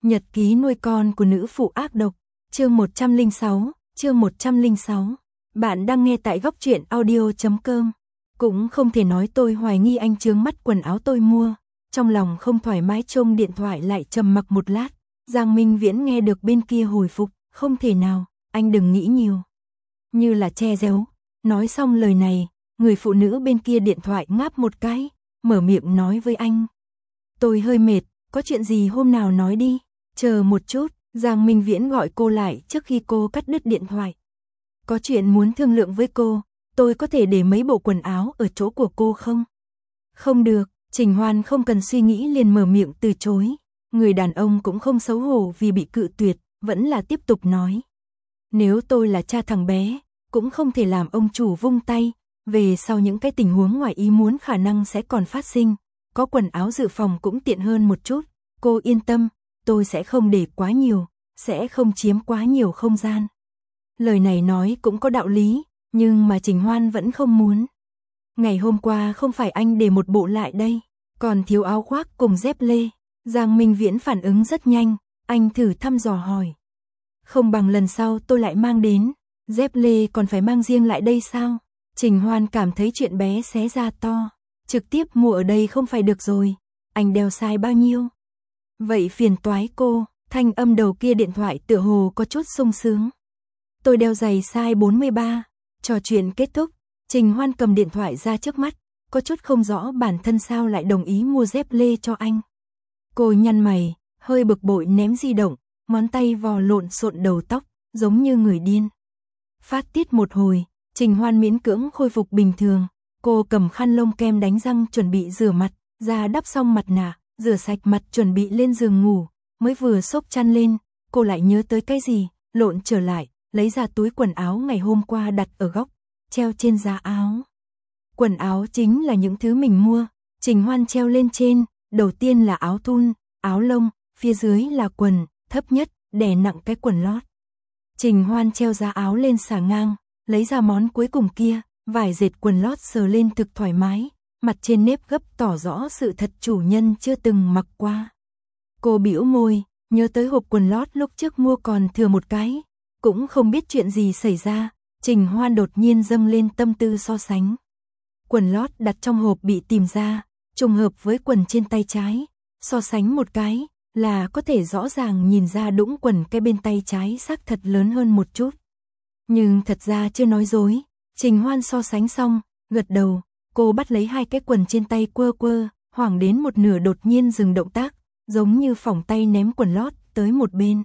Nhật ký nuôi con của nữ phụ ác độc, chương 106, chương 106. Bạn đang nghe tại góc truyện audio.com. Cũng không thể nói tôi hoài nghi anh chướng mắt quần áo tôi mua. Trong lòng không thoải mái trông điện thoại lại trầm mặc một lát. Giang Minh Viễn nghe được bên kia hồi phục, không thể nào, anh đừng nghĩ nhiều. Như là che giấu. Nói xong lời này, người phụ nữ bên kia điện thoại ngáp một cái, mở miệng nói với anh. Tôi hơi mệt, có chuyện gì hôm nào nói đi. Chờ một chút, Giang Minh Viễn gọi cô lại trước khi cô cắt đứt điện thoại. Có chuyện muốn thương lượng với cô, tôi có thể để mấy bộ quần áo ở chỗ của cô không? Không được, Trình Hoan không cần suy nghĩ liền mở miệng từ chối. Người đàn ông cũng không xấu hổ vì bị cự tuyệt, vẫn là tiếp tục nói. Nếu tôi là cha thằng bé, cũng không thể làm ông chủ vung tay, về sau những cái tình huống ngoài ý muốn khả năng sẽ còn phát sinh. Có quần áo dự phòng cũng tiện hơn một chút, cô yên tâm, tôi sẽ không để quá nhiều, sẽ không chiếm quá nhiều không gian. Lời này nói cũng có đạo lý, nhưng mà Trình Hoan vẫn không muốn. Ngày hôm qua không phải anh để một bộ lại đây, còn thiếu áo khoác cùng dép lê. Giang Minh Viễn phản ứng rất nhanh, anh thử thăm dò hỏi. Không bằng lần sau tôi lại mang đến, dép lê còn phải mang riêng lại đây sao? Trình Hoan cảm thấy chuyện bé xé ra to. Trực tiếp mua ở đây không phải được rồi, anh đeo size bao nhiêu? Vậy phiền toái cô, thanh âm đầu kia điện thoại tựa hồ có chút sung sướng. Tôi đeo giày size 43, trò chuyện kết thúc, Trình Hoan cầm điện thoại ra trước mắt, có chút không rõ bản thân sao lại đồng ý mua dép lê cho anh. Cô nhăn mày, hơi bực bội ném di động, ngón tay vò lộn xộn đầu tóc, giống như người điên. Phát tiết một hồi, Trình Hoan miễn cưỡng khôi phục bình thường. Cô cầm khăn lông kem đánh răng chuẩn bị rửa mặt, ra đắp xong mặt nạ, rửa sạch mặt chuẩn bị lên giường ngủ, mới vừa xốc chăn lên, cô lại nhớ tới cái gì, lộn trở lại, lấy ra túi quần áo ngày hôm qua đặt ở góc, treo trên giá áo. Quần áo chính là những thứ mình mua, Trình Hoan treo lên trên, đầu tiên là áo thun, áo lông, phía dưới là quần, thấp nhất, đè nặng cái quần lót. Trình Hoan treo giá áo lên xà ngang, lấy ra món cuối cùng kia. Vải dệt quần lót sờ lên thực thoải mái, mặt trên nếp gấp tỏ rõ sự thật chủ nhân chưa từng mặc qua. Cô bĩu môi, nhớ tới hộp quần lót lúc trước mua còn thừa một cái, cũng không biết chuyện gì xảy ra, Trình Hoan đột nhiên dâng lên tâm tư so sánh. Quần lót đặt trong hộp bị tìm ra, trùng hợp với quần trên tay trái, so sánh một cái, là có thể rõ ràng nhìn ra đũng quần cái bên tay trái xác thật lớn hơn một chút. Nhưng thật ra chưa nói dối. Trình Hoan so sánh xong, gật đầu, cô bắt lấy hai cái quần trên tay quơ quơ, hoảng đến một nửa đột nhiên dừng động tác, giống như phỏng tay ném quần lót tới một bên.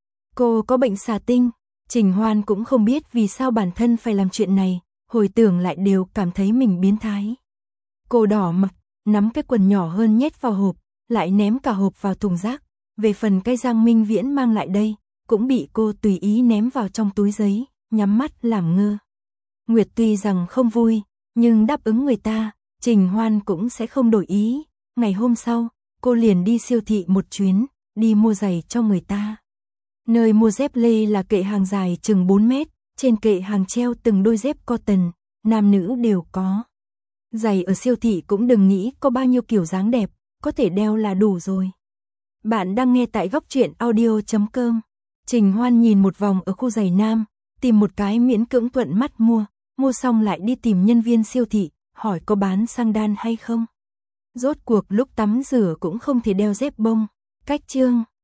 Cô có bệnh xà tinh, Trình Hoan cũng không biết vì sao bản thân phải làm chuyện này, hồi tưởng lại đều cảm thấy mình biến thái. Cô đỏ mặt, nắm cái quần nhỏ hơn nhét vào hộp, lại ném cả hộp vào thùng rác, về phần cái Giang Minh Viễn mang lại đây, cũng bị cô tùy ý ném vào trong túi giấy, nhắm mắt làm ngơ. Nguyệt tuy rằng không vui, nhưng đáp ứng người ta, Trình Hoan cũng sẽ không đổi ý. Ngày hôm sau, cô liền đi siêu thị một chuyến, đi mua giày cho người ta. Nơi mua dép lê là kệ hàng dài chừng 4 mét, trên kệ hàng treo từng đôi dép cotton, nam nữ đều có. Giày ở siêu thị cũng đừng nghĩ có bao nhiêu kiểu dáng đẹp, có thể đeo là đủ rồi. Bạn đang nghe tại góc truyện audio.com. Trình Hoan nhìn một vòng ở khu giày nam, tìm một cái miễn cưỡng thuận mắt mua xong lại đi tìm nhân viên siêu thị, hỏi có bán xăng đan hay không. Rốt cuộc lúc tắm rửa cũng không thể đeo dép bông. Cách chương